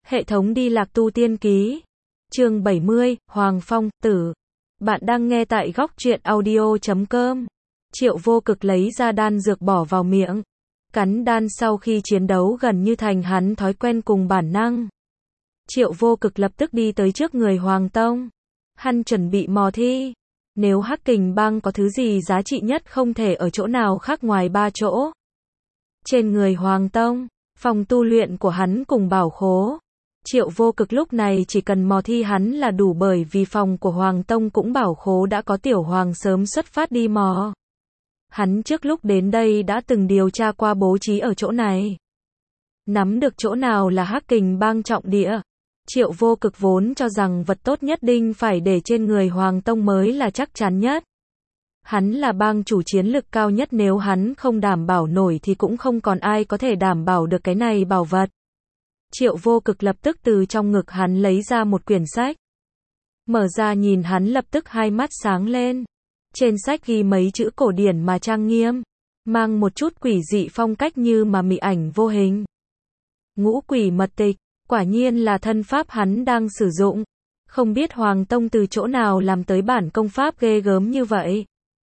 Hệ thống đi lạc tu tiên ký. Chương 70, Hoàng Phong, Tử. Bạn đang nghe tại góc truyện audio.com. Triệu Vô Cực lấy ra đan dược bỏ vào miệng. Cắn đan sau khi chiến đấu gần như thành hắn thói quen cùng bản năng. Triệu Vô Cực lập tức đi tới trước người Hoàng Tông. Hắn chuẩn bị mò thi. Nếu Hắc Kình Bang có thứ gì giá trị nhất không thể ở chỗ nào khác ngoài ba chỗ. Trên người Hoàng Tông, phòng tu luyện của hắn cùng bảo khố. Triệu Vô Cực lúc này chỉ cần mò thi hắn là đủ, bởi vì phòng của Hoàng Tông cũng bảo khố đã có Tiểu Hoàng sớm xuất phát đi mò. Hắn trước lúc đến đây đã từng điều tra qua bố trí ở chỗ này. Nắm được chỗ nào là Hắc Kình Bang trọng địa. Triệu Vô Cực vốn cho rằng vật tốt nhất định phải để trên người Hoàng Tông mới là chắc chắn nhất. Hắn là bang chủ chiến lực cao nhất, nếu hắn không đảm bảo nổi thì cũng không còn ai có thể đảm bảo được cái này bảo vật. Triệu Vô Cực lập tức từ trong ngực hắn lấy ra một quyển sách. Mở ra nhìn, hắn lập tức hai mắt sáng lên. Trên sách ghi mấy chữ cổ điển mà trang nghiêm, mang một chút quỷ dị phong cách như mà mị ảnh vô hình. Ngũ quỷ mật tịch, quả nhiên là thân pháp hắn đang sử dụng. Không biết Hoàng Tông từ chỗ nào làm tới bản công pháp ghê gớm như vậy.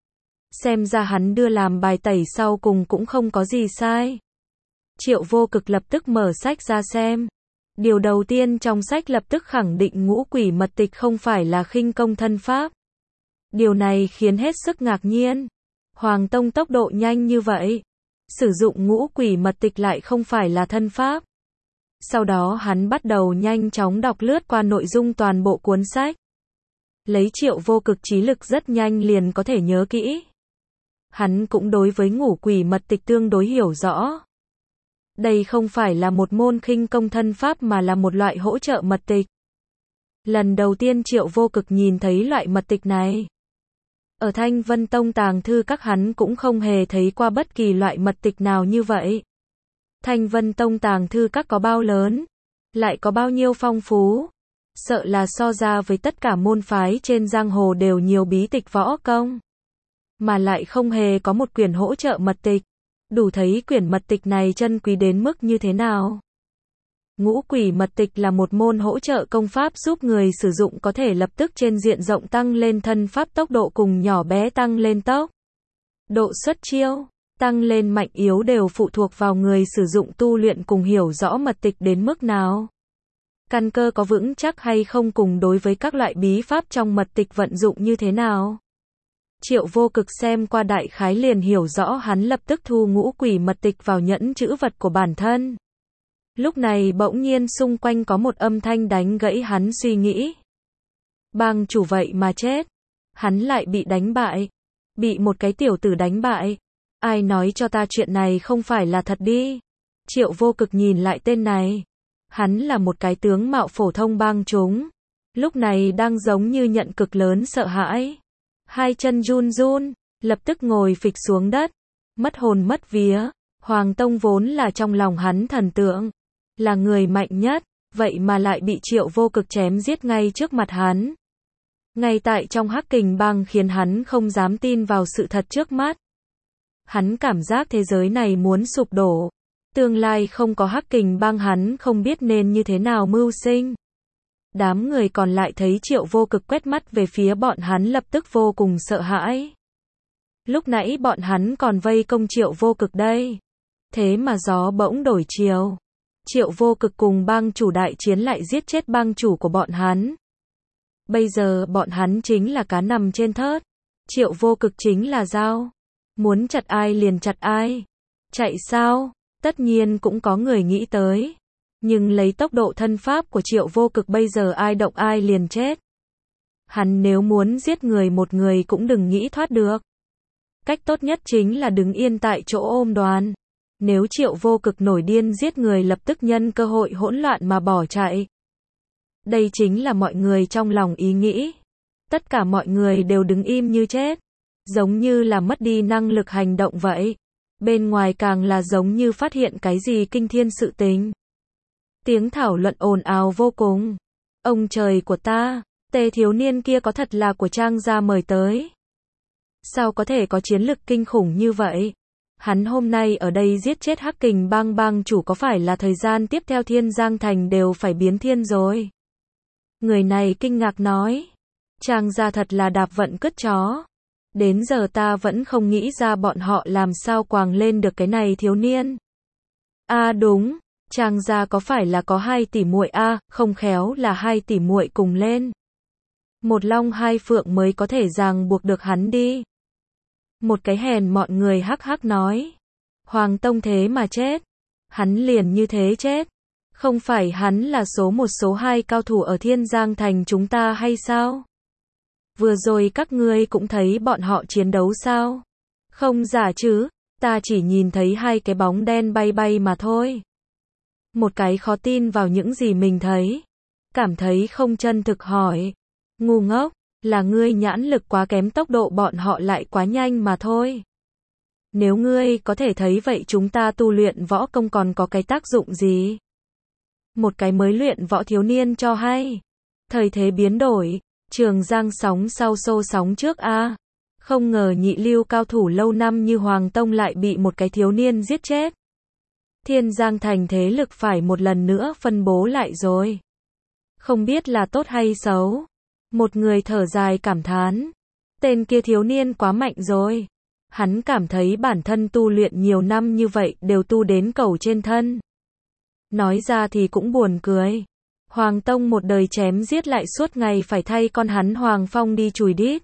Xem ra hắn đưa làm bài tẩy sau cùng cũng không có gì sai. Triệu Vô Cực lập tức mở sách ra xem. Điều đầu tiên trong sách lập tức khẳng định ngũ quỷ mật tịch không phải là khinh công thân pháp. Điều này khiến hết sức ngạc nhiên. Hoàng Tông tốc độ nhanh như vậy, sử dụng ngũ quỷ mật tịch lại không phải là thân pháp. Sau đó hắn bắt đầu nhanh chóng đọc lướt qua nội dung toàn bộ cuốn sách. Lấy Triệu Vô Cực trí lực rất nhanh liền có thể nhớ kỹ. Hắn cũng đối với ngũ quỷ mật tịch tương đối hiểu rõ. Đây không phải là một môn khinh công thân pháp mà là một loại hỗ trợ mật tịch. Lần đầu tiên Triệu Vô Cực nhìn thấy loại mật tịch này. Ở Thanh Vân Tông tàng thư các hắn cũng không hề thấy qua bất kỳ loại mật tịch nào như vậy. Thanh Vân Tông tàng thư các có bao lớn, lại có bao nhiêu phong phú. Sợ là so ra với tất cả môn phái trên giang hồ đều nhiều bí tịch võ công. Mà lại không hề có một quyển hỗ trợ mật tịch. Đủ thấy quyển mật tịch này chân quý đến mức như thế nào. Ngũ quỷ mật tịch là một môn hỗ trợ công pháp giúp người sử dụng có thể lập tức trên diện rộng tăng lên thân pháp, tốc độ cùng nhỏ bé tăng lên tốc độ xuất chiêu, tăng lên mạnh yếu đều phụ thuộc vào người sử dụng tu luyện cùng hiểu rõ mật tịch đến mức nào. Căn cơ có vững chắc hay không cùng đối với các loại bí pháp trong mật tịch vận dụng như thế nào. Triệu Vô Cực xem qua đại khái liền hiểu rõ, hắn lập tức thu ngũ quỷ mật tịch vào nhẫn trữ vật của bản thân. Lúc này bỗng nhiên xung quanh có một âm thanh đánh gãy hắn suy nghĩ. Bang chủ vậy mà chết. Hắn lại bị đánh bại. Bị một cái tiểu tử đánh bại. Ai nói cho ta chuyện này không phải là thật đi. Triệu Vô Cực nhìn lại tên này. Hắn là một cái tướng mạo phổ thông bang chúng. Lúc này đang giống như nhận cực lớn sợ hãi. Hai chân run run, lập tức ngồi phịch xuống đất. Mất hồn mất vía. Hoàng Tông vốn là trong lòng hắn thần tượng, là người mạnh nhất, vậy mà lại bị Triệu Vô Cực chém giết ngay trước mặt hắn. Ngay tại trong Hắc Kình Bang khiến hắn không dám tin vào sự thật trước mắt. Hắn cảm giác thế giới này muốn sụp đổ. Tương lai không có Hắc Kình Bang hắn không biết nên như thế nào mưu sinh. Đám người còn lại thấy Triệu Vô Cực quét mắt về phía bọn hắn lập tức vô cùng sợ hãi. Lúc nãy bọn hắn còn vây công Triệu Vô Cực đây. Thế mà gió bỗng đổi chiều. Triệu Vô Cực cùng bang chủ đại chiến lại giết chết bang chủ của bọn hắn. Bây giờ bọn hắn chính là cá nằm trên thớt. Triệu Vô Cực chính là dao. Muốn chặt ai liền chặt ai. Chạy sao? Tất nhiên cũng có người nghĩ tới. Nhưng lấy tốc độ thân pháp của Triệu Vô Cực bây giờ ai động ai liền chết. Hắn nếu muốn giết người một người cũng đừng nghĩ thoát được. Cách tốt nhất chính là đứng yên tại chỗ ôm đòn. Nếu Triệu Vô Cực nổi điên giết người lập tức nhân cơ hội hỗn loạn mà bỏ chạy. Đây chính là mọi người trong lòng ý nghĩ. Tất cả mọi người đều đứng im như chết. Giống như là mất đi năng lực hành động vậy. Bên ngoài càng là giống như phát hiện cái gì kinh thiên sự tình. Tiếng thảo luận ồn ào vô cùng. Ông trời của ta, Tề thiếu niên kia có thật là của Trang gia mời tới. Sao có thể có chiến lực kinh khủng như vậy? Hắn hôm nay ở đây giết chết Hắc Kình Bang bang chủ có phải là thời gian tiếp theo Thiên Giang Thành đều phải biến thiên rồi? Người này kinh ngạc nói. Trang gia thật là đạp vận cứt chó. Đến giờ ta vẫn không nghĩ ra bọn họ làm sao quàng lên được cái này thiếu niên. Đúng, Trang gia có phải là có 2 tỷ muội không khéo là 2 tỷ muội cùng lên. Một long hai phượng mới có thể ràng buộc được hắn đi. Một cái hèn mọn người hắc hắc nói. Hoàng Tông thế mà chết. Hắn liền như thế chết. Không phải hắn là số 1 số 2 cao thủ ở Thiên Giang Thành chúng ta hay sao? Vừa rồi các ngươi cũng thấy bọn họ chiến đấu sao? Không giả chứ, ta chỉ nhìn thấy 2 cái bóng đen bay bay mà thôi. Một cái khó tin vào những gì mình thấy. Cảm thấy không chân thực hỏi. Ngu ngốc, là ngươi nhãn lực quá kém, tốc độ bọn họ lại quá nhanh mà thôi. Nếu ngươi có thể thấy vậy chúng ta tu luyện võ công còn có cái tác dụng gì? Một cái mới luyện võ thiếu niên cho hay. Thời thế biến đổi, Trường Giang sóng sau xô sóng trước Không ngờ nhị lưu cao thủ lâu năm như Hoàng Tông lại bị một cái thiếu niên giết chết. Thiên Giang Thành thế lực phải một lần nữa phân bố lại rồi. Không biết là tốt hay xấu. Một người thở dài cảm thán. Tên kia thiếu niên quá mạnh rồi. Hắn cảm thấy bản thân tu luyện nhiều năm như vậy đều tu đến cầu trên thân. Nói ra thì cũng buồn cười. Hoàng Tông một đời chém giết lại suốt ngày phải thay con hắn Hoàng Phong đi chùi đít.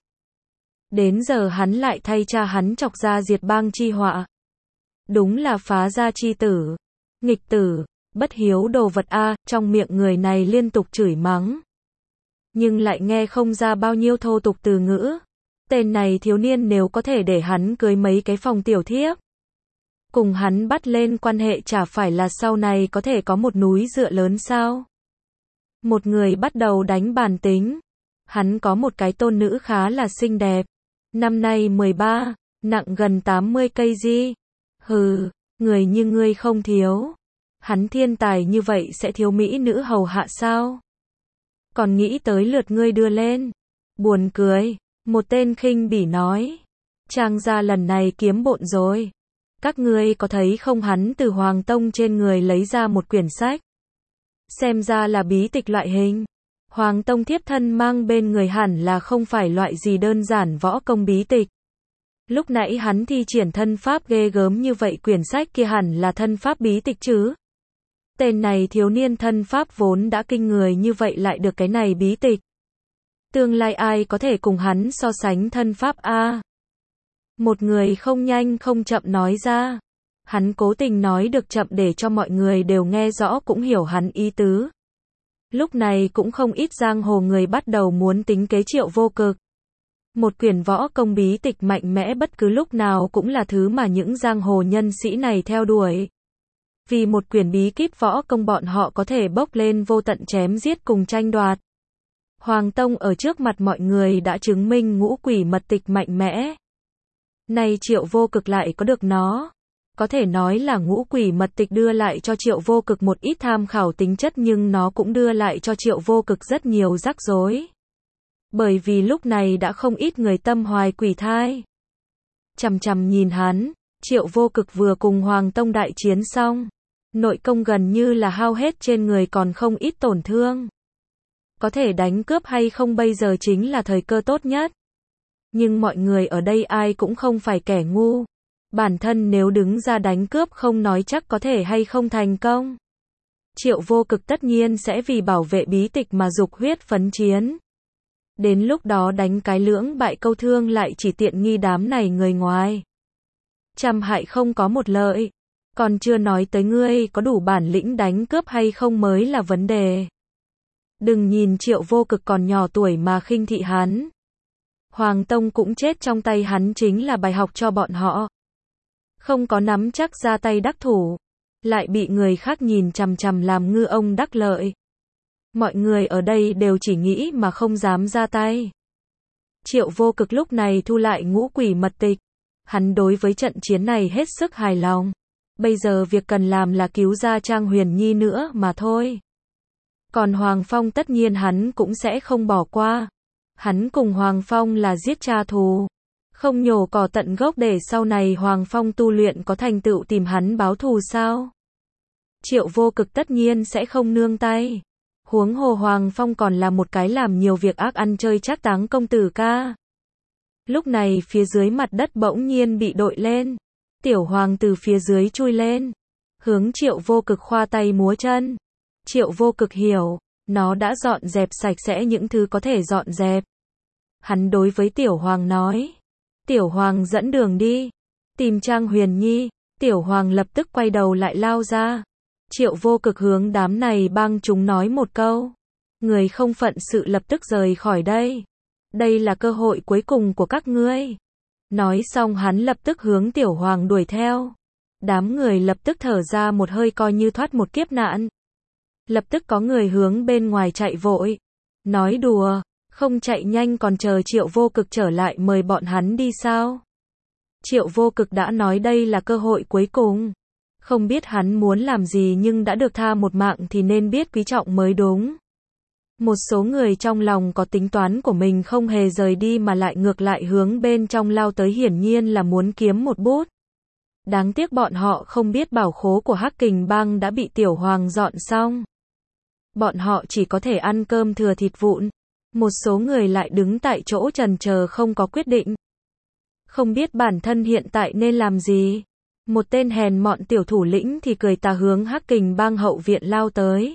Đến giờ hắn lại thay cha hắn chọc ra diệt bang chi họa. Đúng là phá gia chi tử. Nghịch tử, bất hiếu đồ vật trong miệng người này liên tục chửi mắng. Nhưng lại nghe không ra bao nhiêu thô tục từ ngữ. Tên này thiếu niên nếu có thể để hắn cưới mấy cái phòng tiểu thiếp. Cùng hắn bắt lên quan hệ chả phải là sau này có thể có một núi dựa lớn sao? Một người bắt đầu đánh bàn tính. Hắn có một cái tôn nữ khá là xinh đẹp. Năm nay 13, nặng gần 80 kg. Hừ, người như ngươi không thiếu. Hắn thiên tài như vậy sẽ thiếu mỹ nữ hầu hạ sao? Còn nghĩ tới lượt ngươi đưa lên. Buồn cười, một tên khinh bỉ nói. Trang gia lần này kiếm bộn rồi. Các ngươi có thấy không, hắn từ Hoàng Tông trên người lấy ra một quyển sách. Xem ra là bí tịch loại hình. Hoàng Tông thiếp thân mang bên người hẳn là không phải loại gì đơn giản võ công bí tịch. Lúc nãy hắn thi triển thân pháp ghê gớm như vậy, quyển sách kia hẳn là thân pháp bí tịch chứ. Tên này thiếu niên thân pháp vốn đã kinh người như vậy lại được cái này bí tịch. Tương lai ai có thể cùng hắn so sánh thân pháp Một người không nhanh không chậm nói ra. Hắn cố tình nói được chậm để cho mọi người đều nghe rõ cũng hiểu hắn ý tứ. Lúc này cũng không ít giang hồ người bắt đầu muốn tính kế Triệu Vô Cực. Một quyển võ công bí tịch mạnh mẽ bất cứ lúc nào cũng là thứ mà những giang hồ nhân sĩ này theo đuổi. Vì một quyển bí kíp võ công bọn họ có thể bốc lên vô tận chém giết cùng tranh đoạt. Hoàng Tông ở trước mặt mọi người đã chứng minh ngũ quỷ mật tịch mạnh mẽ. Nay Triệu Vô Cực lại có được nó. Có thể nói là ngũ quỷ mật tịch đưa lại cho Triệu Vô Cực một ít tham khảo tính chất, nhưng nó cũng đưa lại cho Triệu Vô Cực rất nhiều rắc rối. Bởi vì lúc này đã không ít người tâm hoài quỷ thai. Chằm chằm nhìn hắn, Triệu Vô Cực vừa cùng Hoàng Tông đại chiến xong. Nội công gần như là hao hết trên người, còn không ít tổn thương. Có thể đánh cướp hay không bây giờ chính là thời cơ tốt nhất. Nhưng mọi người ở đây ai cũng không phải kẻ ngu. Bản thân nếu đứng ra đánh cướp không nói chắc có thể hay không thành công. Triệu Vô Cực tất nhiên sẽ vì bảo vệ bí tịch mà dục huyết phấn chiến. Đến lúc đó đánh cái lưỡng bại câu thương lại chỉ tiện nghi đám này người ngoài. Trăm hại không có một lợi. Còn chưa nói tới ngươi có đủ bản lĩnh đánh cướp hay không mới là vấn đề. Đừng nhìn Triệu Vô Cực còn nhỏ tuổi mà khinh thị hắn. Hoàng Tông cũng chết trong tay hắn chính là bài học cho bọn họ. Không có nắm chắc ra tay đắc thủ, lại bị người khác nhìn chằm chằm làm ngư ông đắc lợi. Mọi người ở đây đều chỉ nghĩ mà không dám ra tay. Triệu Vô Cực lúc này thu lại ngũ quỷ mật tịch. Hắn đối với trận chiến này hết sức hài lòng. Bây giờ việc cần làm là cứu ra Trang Huyền Nhi nữa mà thôi. Còn Hoàng Phong tất nhiên hắn cũng sẽ không bỏ qua. Hắn cùng Hoàng Phong là giết cha thù. Không nhổ cỏ tận gốc để sau này Hoàng Phong tu luyện có thành tựu tìm hắn báo thù sao? Triệu Vô Cực tất nhiên sẽ không nương tay. Huống hồ Hoàng Phong còn là một cái làm nhiều việc ác ăn chơi trác táng công tử ca. Lúc này phía dưới mặt đất bỗng nhiên bị đội lên. Tiểu Hoàng từ phía dưới chui lên, hướng Triệu Vô Cực khoa tay múa chân. Triệu Vô Cực hiểu, nó đã dọn dẹp sạch sẽ những thứ có thể dọn dẹp. Hắn đối với Tiểu Hoàng nói, Tiểu Hoàng dẫn đường đi, tìm Trang Huyền Nhi. Tiểu Hoàng lập tức quay đầu lại lao ra. Triệu Vô Cực hướng đám này bang chúng nói một câu, người không phận sự lập tức rời khỏi đây. Đây là cơ hội cuối cùng của các ngươi. Nói xong hắn lập tức hướng Tiểu Hoàng đuổi theo. Đám người lập tức thở ra một hơi coi như thoát một kiếp nạn. Lập tức có người hướng bên ngoài chạy vội. Nói đùa, không chạy nhanh còn chờ Triệu Vô Cực trở lại mời bọn hắn đi sao? Triệu Vô Cực đã nói đây là cơ hội cuối cùng. Không biết hắn muốn làm gì nhưng đã được tha một mạng thì nên biết quý trọng mới đúng. Một số người trong lòng có tính toán của mình không hề rời đi mà lại ngược lại hướng bên trong lao tới, hiển nhiên là muốn kiếm một bút. Đáng tiếc bọn họ không biết bảo khố của Hắc Kình Bang đã bị Tiểu Hoàng dọn xong. Bọn họ chỉ có thể ăn cơm thừa thịt vụn. Một số người lại đứng tại chỗ chần chờ không có quyết định. Không biết bản thân hiện tại nên làm gì. Một tên hèn mọn tiểu thủ lĩnh thì cười tà hướng Hắc Kình Bang hậu viện lao tới.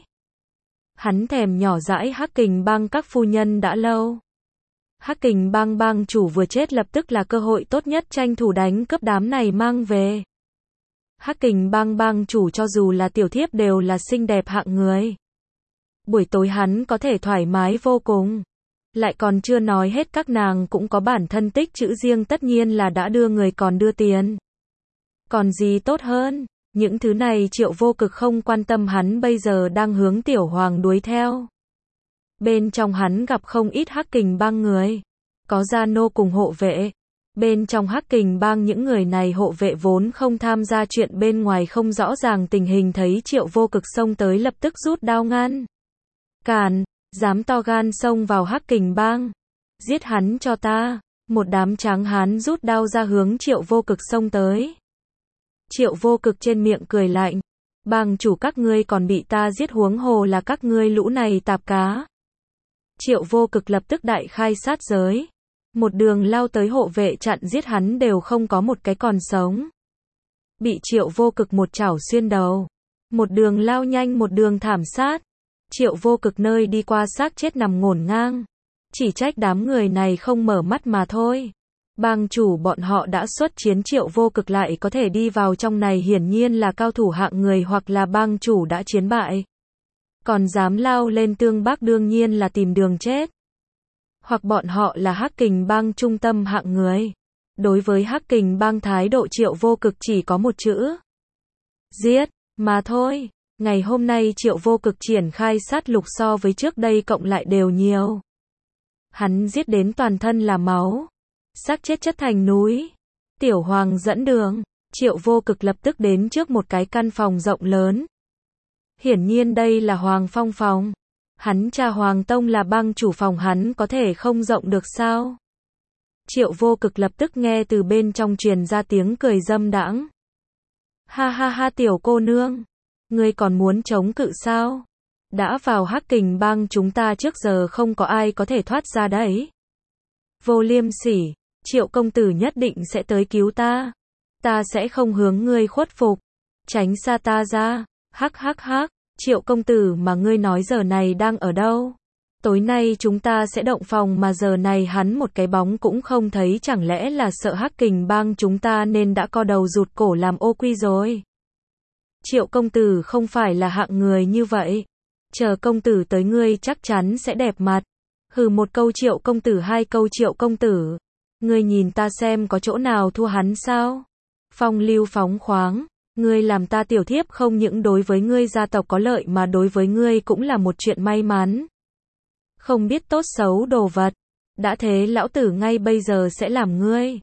Hắn thèm nhỏ dãi Hắc Kình Bang các phu nhân đã lâu. Hắc Kình Bang bang chủ vừa chết lập tức là cơ hội tốt nhất tranh thủ đánh cướp đám này mang về. Hắc Kình Bang bang chủ cho dù là tiểu thiếp đều là xinh đẹp hạng người. Buổi tối hắn có thể thoải mái vô cùng. Lại còn chưa nói hết các nàng cũng có bản thân tích chữ riêng, tất nhiên là đã đưa người còn đưa tiền. Còn gì tốt hơn, những thứ này Triệu Vô Cực không quan tâm, hắn bây giờ đang hướng Tiểu Hoàng đuổi theo. Bên trong hắn gặp không ít Hắc Kình Bang người, có gia nô cùng hộ vệ. Bên trong Hắc Kình Bang những người này hộ vệ vốn không tham gia chuyện bên ngoài không rõ ràng tình hình, thấy Triệu Vô Cực xông tới lập tức rút đao ngăn. Càn, dám to gan xông vào Hắc Kình Bang, giết hắn cho ta. Một đám tráng hán rút đao ra hướng Triệu Vô Cực xông tới. Triệu Vô Cực trên miệng cười lạnh, bang chủ các ngươi còn bị ta giết, huống hồ là các ngươi lũ này tạp cá. Triệu Vô Cực lập tức đại khai sát giới, một đường lao tới, hộ vệ chặn giết hắn đều không có một cái còn sống. Bị Triệu Vô Cực một chảo xuyên đầu, một đường lao nhanh một đường thảm sát. Triệu Vô Cực nơi đi qua xác chết nằm ngổn ngang, chỉ trách đám người này không mở mắt mà thôi. Bang chủ bọn họ đã xuất chiến, Triệu Vô Cực lại có thể đi vào trong này hiển nhiên là cao thủ hạng người, hoặc là bang chủ đã chiến bại. Còn dám lao lên Tương Bắc đương nhiên là tìm đường chết. Hoặc bọn họ là Hắc Kình Bang trung tâm hạng người. Đối với Hắc Kình Bang thái độ Triệu Vô Cực chỉ có một chữ: giết, mà thôi. Ngày hôm nay Triệu Vô Cực triển khai sát lục so với trước đây cộng lại đều nhiều. Hắn giết đến toàn thân là máu, xác chết chất thành núi. Tiểu Hoàng dẫn đường, Triệu Vô Cực lập tức đến trước một cái căn phòng rộng lớn. Hiển nhiên đây là Hoàng Phong phòng. Hắn cha Hoàng Tông là bang chủ phòng, hắn có thể không rộng được sao? Triệu Vô Cực lập tức nghe từ bên trong truyền ra tiếng cười dâm đãng. Ha ha ha, tiểu cô nương, ngươi còn muốn chống cự sao? Đã vào Hắc Kình Bang chúng ta trước giờ không có ai có thể thoát ra đấy. Vô liêm sỉ, Triệu công tử nhất định sẽ tới cứu ta. Ta sẽ không hướng ngươi khuất phục. Tránh xa ta ra. Hắc hắc hắc, Triệu công tử mà ngươi nói giờ này đang ở đâu? Tối nay chúng ta sẽ động phòng mà giờ này hắn một cái bóng cũng không thấy, chẳng lẽ là sợ Hắc Kình Bang chúng ta nên đã co đầu rụt cổ làm ô quy rồi? Triệu công tử không phải là hạng người như vậy. Chờ công tử tới ngươi chắc chắn sẽ đẹp mặt. Hừ, một câu Triệu công tử, hai câu Triệu công tử. Ngươi nhìn ta xem có chỗ nào thua hắn sao? Phong lưu phóng khoáng, ngươi làm ta tiểu thiếp không những đối với ngươi gia tộc có lợi mà đối với ngươi cũng là một chuyện may mắn. Không biết tốt xấu đồ vật. Đã thế lão tử ngay bây giờ sẽ làm ngươi.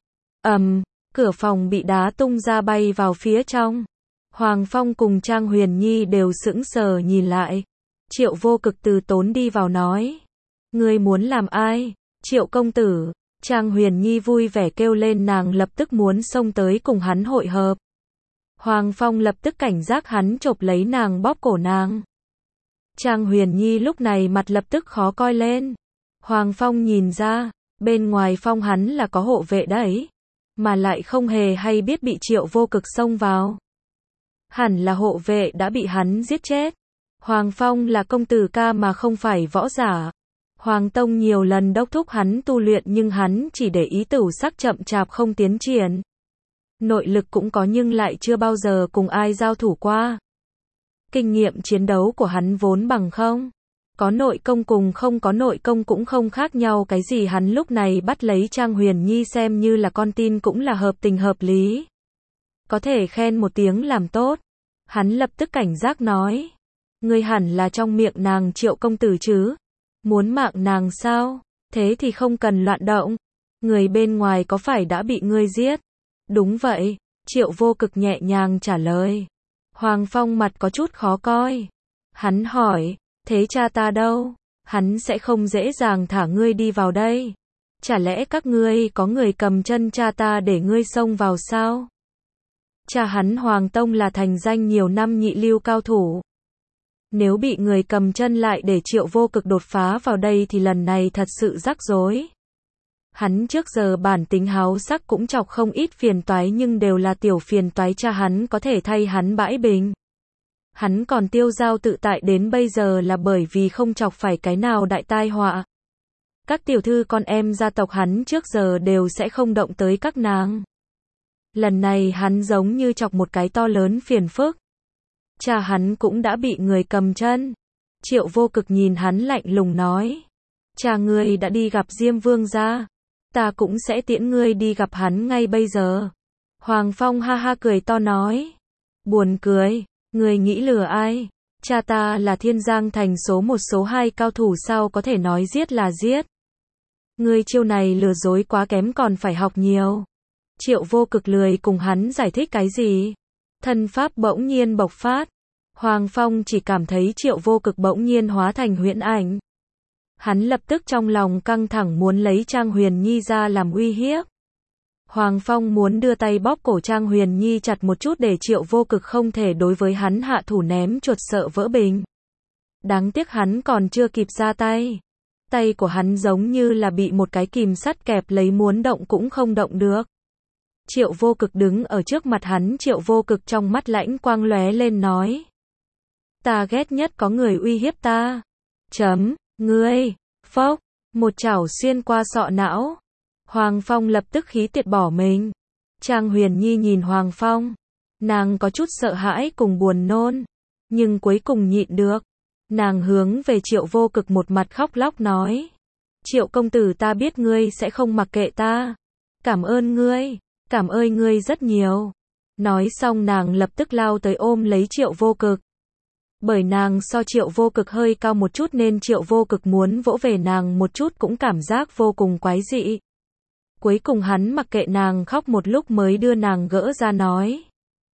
Cửa phòng bị đá tung ra bay vào phía trong. Hoàng Phong cùng Trang Huyền Nhi đều sững sờ nhìn lại. Triệu Vô Cực từ tốn đi vào nói. Ngươi muốn làm ai? Triệu công tử. Trang Huyền Nhi vui vẻ kêu lên, nàng lập tức muốn xông tới cùng hắn hội hợp. Hoàng Phong lập tức cảnh giác, hắn chộp lấy nàng bóp cổ nàng. Trang Huyền Nhi lúc này mặt lập tức khó coi lên. Hoàng Phong nhìn ra, bên ngoài phong hắn là có hộ vệ đấy, mà lại không hề hay biết bị Triệu Vô Cực xông vào. Hẳn là hộ vệ đã bị hắn giết chết. Hoàng Phong là công tử ca mà không phải võ giả. Hoàng Tông nhiều lần đốc thúc hắn tu luyện nhưng hắn chỉ để ý tửu sắc chậm chạp không tiến triển. Nội lực cũng có nhưng lại chưa bao giờ cùng ai giao thủ qua. Kinh nghiệm chiến đấu của hắn vốn bằng không. Có nội công cùng không có nội công cũng không khác nhau cái gì, hắn lúc này bắt lấy Trang Huyền Nhi xem như là con tin cũng là hợp tình hợp lý. Có thể khen một tiếng làm tốt. Hắn lập tức cảnh giác nói. Ngươi hẳn là trong miệng nàng Triệu công tử chứ. Muốn mạng nàng sao? Thế thì không cần loạn động. Người bên ngoài có phải đã bị ngươi giết? Đúng vậy, Triệu Vô Cực nhẹ nhàng trả lời. Hoàng Phong mặt có chút khó coi. Hắn hỏi, thế cha ta đâu? Hắn sẽ không dễ dàng thả ngươi đi vào đây. Chả lẽ các ngươi có người cầm chân cha ta để ngươi xông vào sao? Cha hắn Hoàng Tông là thành danh nhiều năm nhị lưu cao thủ. Nếu bị người cầm chân lại để Triệu Vô Cực đột phá vào đây thì lần này thật sự rắc rối. Hắn trước giờ bản tính háo sắc cũng chọc không ít phiền toái nhưng đều là tiểu phiền toái, cha hắn có thể thay hắn bãi bình. Hắn còn tiêu dao tự tại đến bây giờ là bởi vì không chọc phải cái nào đại tai họa. Các tiểu thư con em gia tộc hắn trước giờ đều sẽ không động tới các nàng. Lần này hắn giống như chọc một cái to lớn phiền phức. Cha hắn cũng đã bị người cầm chân. Triệu Vô Cực nhìn hắn lạnh lùng nói. Cha ngươi đã đi gặp Diêm Vương gia. Ta cũng sẽ tiễn ngươi đi gặp hắn ngay bây giờ. Hoàng Phong ha ha cười to nói. Buồn cười, ngươi nghĩ lừa ai? Cha ta là Thiên Giang thành số 1 số 2 cao thủ, sao có thể nói giết là giết? Ngươi chiêu này lừa dối quá kém, còn phải học nhiều. Triệu Vô Cực lười cùng hắn giải thích cái gì. Thân pháp bỗng nhiên bộc phát. Hoàng Phong chỉ cảm thấy Triệu Vô Cực bỗng nhiên hóa thành huyễn ảnh. Hắn lập tức trong lòng căng thẳng muốn lấy Trang Huyền Nhi ra làm uy hiếp. Hoàng Phong muốn đưa tay bóp cổ Trang Huyền Nhi chặt một chút để Triệu Vô Cực không thể đối với hắn hạ thủ, ném chuột sợ vỡ bình. Đáng tiếc hắn còn chưa kịp ra tay. Tay của hắn giống như là bị một cái kìm sắt kẹp lấy, muốn động cũng không động được. Triệu Vô Cực đứng ở trước mặt hắn, Triệu Vô Cực trong mắt lãnh quang lóe lên nói. Ta ghét nhất có người uy hiếp ta. Ngươi, phốc, một chảo xuyên qua sọ não. Hoàng Phong lập tức khí tiệt bỏ mình. Trang Huyền Nhi nhìn Hoàng Phong. Nàng có chút sợ hãi cùng buồn nôn. Nhưng cuối cùng nhịn được. Nàng hướng về Triệu Vô Cực một mặt khóc lóc nói. Triệu công tử, ta biết ngươi sẽ không mặc kệ ta. Cảm ơn ngươi rất nhiều. Nói xong nàng lập tức lao tới ôm lấy Triệu Vô Cực. Bởi nàng so Triệu Vô Cực hơi cao một chút nên Triệu Vô Cực muốn vỗ về nàng một chút cũng cảm giác vô cùng quái dị. Cuối cùng hắn mặc kệ nàng khóc một lúc mới đưa nàng gỡ ra nói.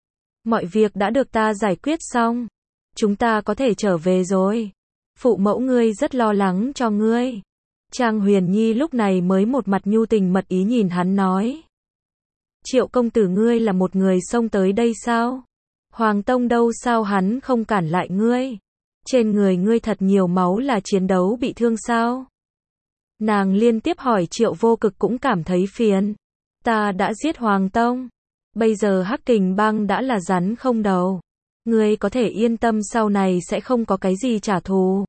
Mọi việc đã được ta giải quyết xong. Chúng ta có thể trở về rồi. Phụ mẫu ngươi rất lo lắng cho ngươi. Trang Huyền Nhi lúc này mới một mặt nhu tình mật ý nhìn hắn nói. Triệu công tử, ngươi là một người xông tới đây sao? Hoàng Tông đâu, sao hắn không cản lại ngươi? Trên người ngươi thật nhiều máu, là chiến đấu bị thương sao? Nàng liên tiếp hỏi. Triệu Vô Cực cũng cảm thấy phiền. Ta đã giết Hoàng Tông. Bây giờ Hắc Kình Bang đã là rắn không đầu. Ngươi có thể yên tâm, sau này sẽ không có cái gì trả thù.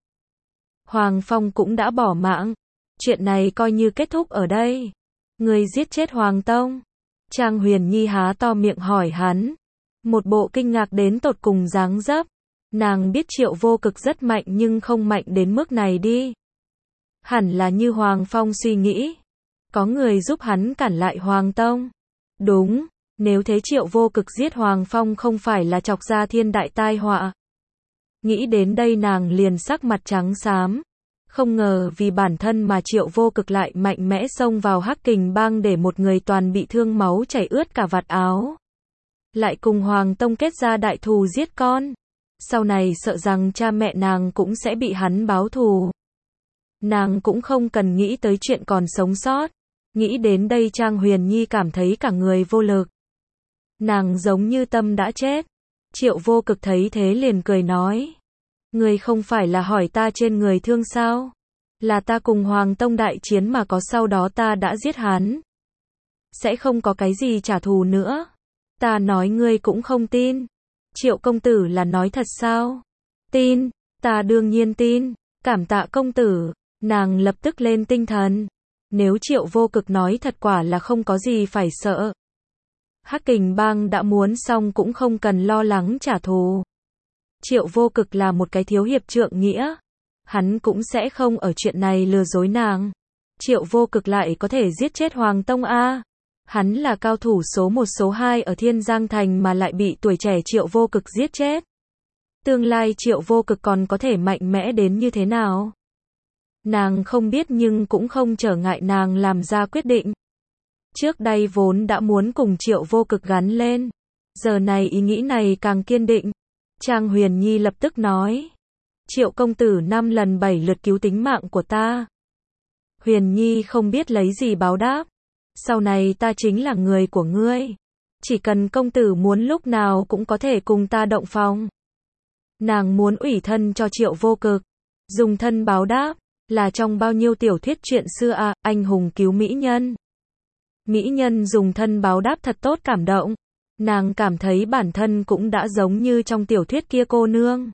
Hoàng Phong cũng đã bỏ mạng. Chuyện này coi như kết thúc ở đây. Ngươi giết chết Hoàng Tông. Trang Huyền Nhi há to miệng hỏi hắn. Một bộ kinh ngạc đến tột cùng dáng dấp. Nàng biết Triệu Vô Cực rất mạnh nhưng không mạnh đến mức này đi. Hẳn là như Hoàng Phong suy nghĩ. Có người giúp hắn cản lại Hoàng Tông. Đúng, nếu thế Triệu Vô Cực giết Hoàng Phong không phải là chọc ra thiên đại tai họa. Nghĩ đến đây nàng liền sắc mặt trắng xám. Không ngờ vì bản thân mà Triệu Vô Cực lại mạnh mẽ xông vào Hắc Kình Bang để một người toàn bị thương máu chảy ướt cả vạt áo. Lại cùng Hoàng Tông kết ra đại thù giết con. Sau này sợ rằng cha mẹ nàng cũng sẽ bị hắn báo thù. Nàng cũng không cần nghĩ tới chuyện còn sống sót. Nghĩ đến đây Trang Huyền Nhi cảm thấy cả người vô lực. Nàng giống như tâm đã chết. Triệu Vô Cực thấy thế liền cười nói. Ngươi không phải là hỏi ta trên người thương sao? Là ta cùng Hoàng Tông đại chiến mà có, sau đó ta đã giết hắn. Sẽ không có cái gì trả thù nữa. Ta nói ngươi cũng không tin. Triệu công tử là nói thật sao? Tin, ta đương nhiên tin. Cảm tạ công tử. Nàng lập tức lên tinh thần. Nếu Triệu Vô Cực nói thật quả là không có gì phải sợ. Hắc Kình Bang đã muốn xong cũng không cần lo lắng trả thù. Triệu Vô Cực là một cái thiếu hiệp trượng nghĩa. Hắn cũng sẽ không ở chuyện này lừa dối nàng. Triệu Vô Cực lại có thể giết chết Hoàng Tông A. Hắn là cao thủ số 1 số 2 ở Thiên Giang Thành mà lại bị tuổi trẻ Triệu Vô Cực giết chết. Tương lai Triệu Vô Cực còn có thể mạnh mẽ đến như thế nào? Nàng không biết nhưng cũng không trở ngại nàng làm ra quyết định. Trước đây vốn đã muốn cùng Triệu Vô Cực gắn lên. Giờ này ý nghĩ này càng kiên định. Trang Huyền Nhi lập tức nói. Triệu công tử 5 lần 7 lượt cứu tính mạng của ta. Huyền Nhi không biết lấy gì báo đáp. Sau này ta chính là người của ngươi. Chỉ cần công tử muốn lúc nào cũng có thể cùng ta động phòng. Nàng muốn ủy thân cho Triệu Vô Cực. Dùng thân báo đáp. Là trong bao nhiêu tiểu thuyết chuyện xưa à, anh hùng cứu mỹ nhân. Mỹ nhân dùng thân báo đáp thật tốt, cảm động. Nàng cảm thấy bản thân cũng đã giống như trong tiểu thuyết kia cô nương.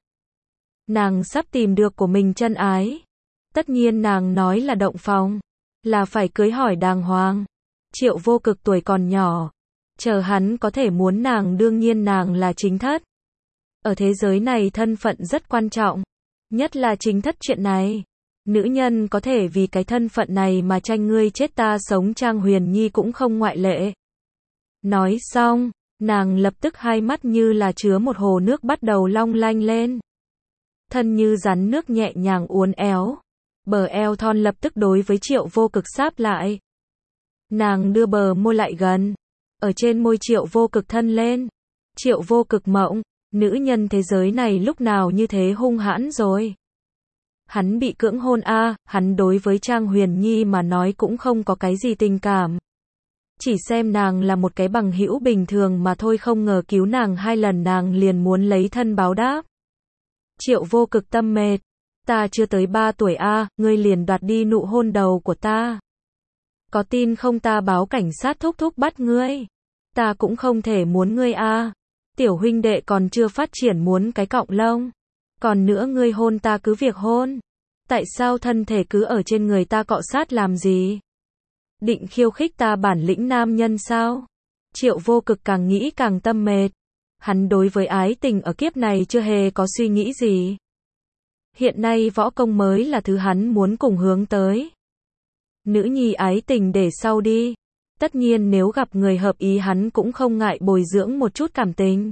Nàng sắp tìm được của mình chân ái. Tất nhiên nàng nói là động phòng. Là phải cưới hỏi đàng hoàng. Triệu Vô Cực tuổi còn nhỏ. Chờ hắn có thể muốn nàng, đương nhiên nàng là chính thất. Ở thế giới này thân phận rất quan trọng. Nhất là chính thất chuyện này. Nữ nhân có thể vì cái thân phận này mà tranh ngươi chết ta sống, Trang Huyền Nhi cũng không ngoại lệ. Nói xong, nàng lập tức hai mắt như là chứa một hồ nước bắt đầu long lanh lên. Thân như rắn nước nhẹ nhàng uốn éo. Bờ eo thon lập tức đối với Triệu Vô Cực sáp lại. Nàng đưa bờ môi lại gần. Ở trên môi Triệu Vô Cực thân lên. Triệu Vô Cực mộng. Nữ nhân thế giới này lúc nào như thế hung hãn rồi. Hắn bị cưỡng hôn a, hắn đối với Trang Huyền Nhi mà nói cũng không có cái gì tình cảm. Chỉ xem nàng là một cái bằng hữu bình thường mà thôi, không ngờ cứu nàng 2 lần nàng liền muốn lấy thân báo đáp. Triệu Vô Cực tâm mệt. Ta chưa tới 3 tuổi a, ngươi liền đoạt đi nụ hôn đầu của ta. Có tin không ta báo cảnh sát thúc thúc bắt ngươi. Ta cũng không thể muốn ngươi a. Tiểu huynh đệ còn chưa phát triển muốn cái cọng lông. Còn nữa ngươi hôn ta cứ việc hôn. Tại sao thân thể cứ ở trên người ta cọ sát làm gì? Định khiêu khích ta bản lĩnh nam nhân sao? Triệu Vô Cực càng nghĩ càng tâm mệt. Hắn đối với ái tình ở kiếp này chưa hề có suy nghĩ gì. Hiện nay võ công mới là thứ hắn muốn cùng hướng tới. Nữ nhi ái tình để sau đi. Tất nhiên nếu gặp người hợp ý hắn cũng không ngại bồi dưỡng một chút cảm tình.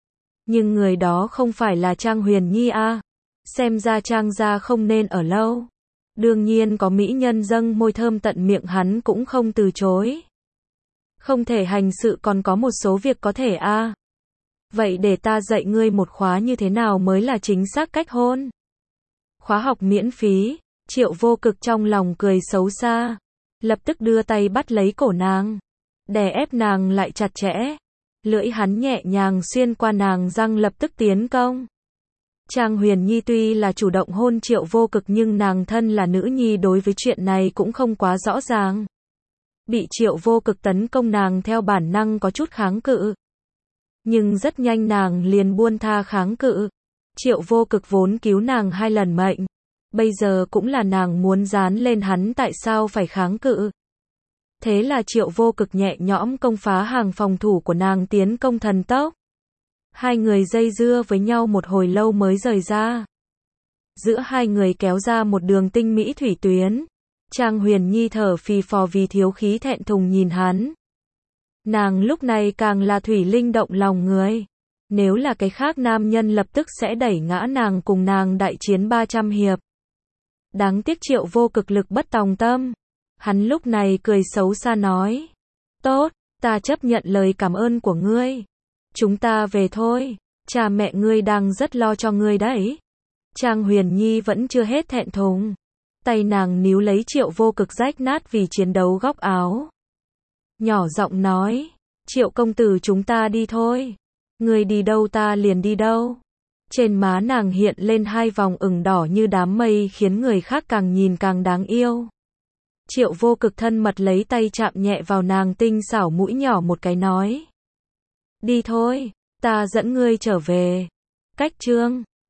Nhưng người đó không phải là Trang Huyền Nhi a. Xem ra Trang gia không nên ở lâu. Đương nhiên có mỹ nhân dâng môi thơm tận miệng hắn cũng không từ chối. Không thể hành sự còn có một số việc có thể a. Vậy để ta dạy ngươi một khóa như thế nào mới là chính xác cách hôn. Khóa học miễn phí. Triệu Vô Cực trong lòng cười xấu xa. Lập tức đưa tay bắt lấy cổ nàng. Đè ép nàng lại chặt chẽ. Lưỡi hắn nhẹ nhàng xuyên qua nàng răng lập tức tiến công. Trang Huyền Nhi tuy là chủ động hôn Triệu Vô Cực nhưng nàng thân là nữ nhi đối với chuyện này cũng không quá rõ ràng. Bị Triệu Vô Cực tấn công nàng theo bản năng có chút kháng cự. Nhưng rất nhanh nàng liền buông tha kháng cự. Triệu Vô Cực vốn cứu nàng 2 lần mệnh. Bây giờ cũng là nàng muốn dán lên hắn, tại sao phải kháng cự. Thế là Triệu Vô Cực nhẹ nhõm công phá hàng phòng thủ của nàng, tiến công thần tốc. Hai người dây dưa với nhau một hồi lâu mới rời ra. Giữa hai người kéo ra một đường tinh mỹ thủy tuyến. Trang Huyền Nhi thở phì phò vì thiếu khí thẹn thùng nhìn hắn. Nàng lúc này càng là thủy linh động lòng người. Nếu là cái khác nam nhân lập tức sẽ đẩy ngã nàng, cùng nàng đại chiến 300 hiệp. Đáng tiếc Triệu Vô Cực lực bất tòng tâm. Hắn lúc này cười xấu xa nói. Tốt, ta chấp nhận lời cảm ơn của ngươi. Chúng ta về thôi. Cha mẹ ngươi đang rất lo cho ngươi đấy. Trang Huyền Nhi vẫn chưa hết thẹn thùng. Tay nàng níu lấy Triệu Vô Cực rách nát vì chiến đấu góc áo. Nhỏ giọng nói, Triệu công tử chúng ta đi thôi. Người đi đâu ta liền đi đâu. Trên má nàng hiện lên 2 vòng ửng đỏ như đám mây khiến người khác càng nhìn càng đáng yêu. Triệu Vô Cực thân mật lấy tay chạm nhẹ vào nàng tinh xảo mũi nhỏ một cái nói. Đi thôi, ta dẫn ngươi trở về. Cách chương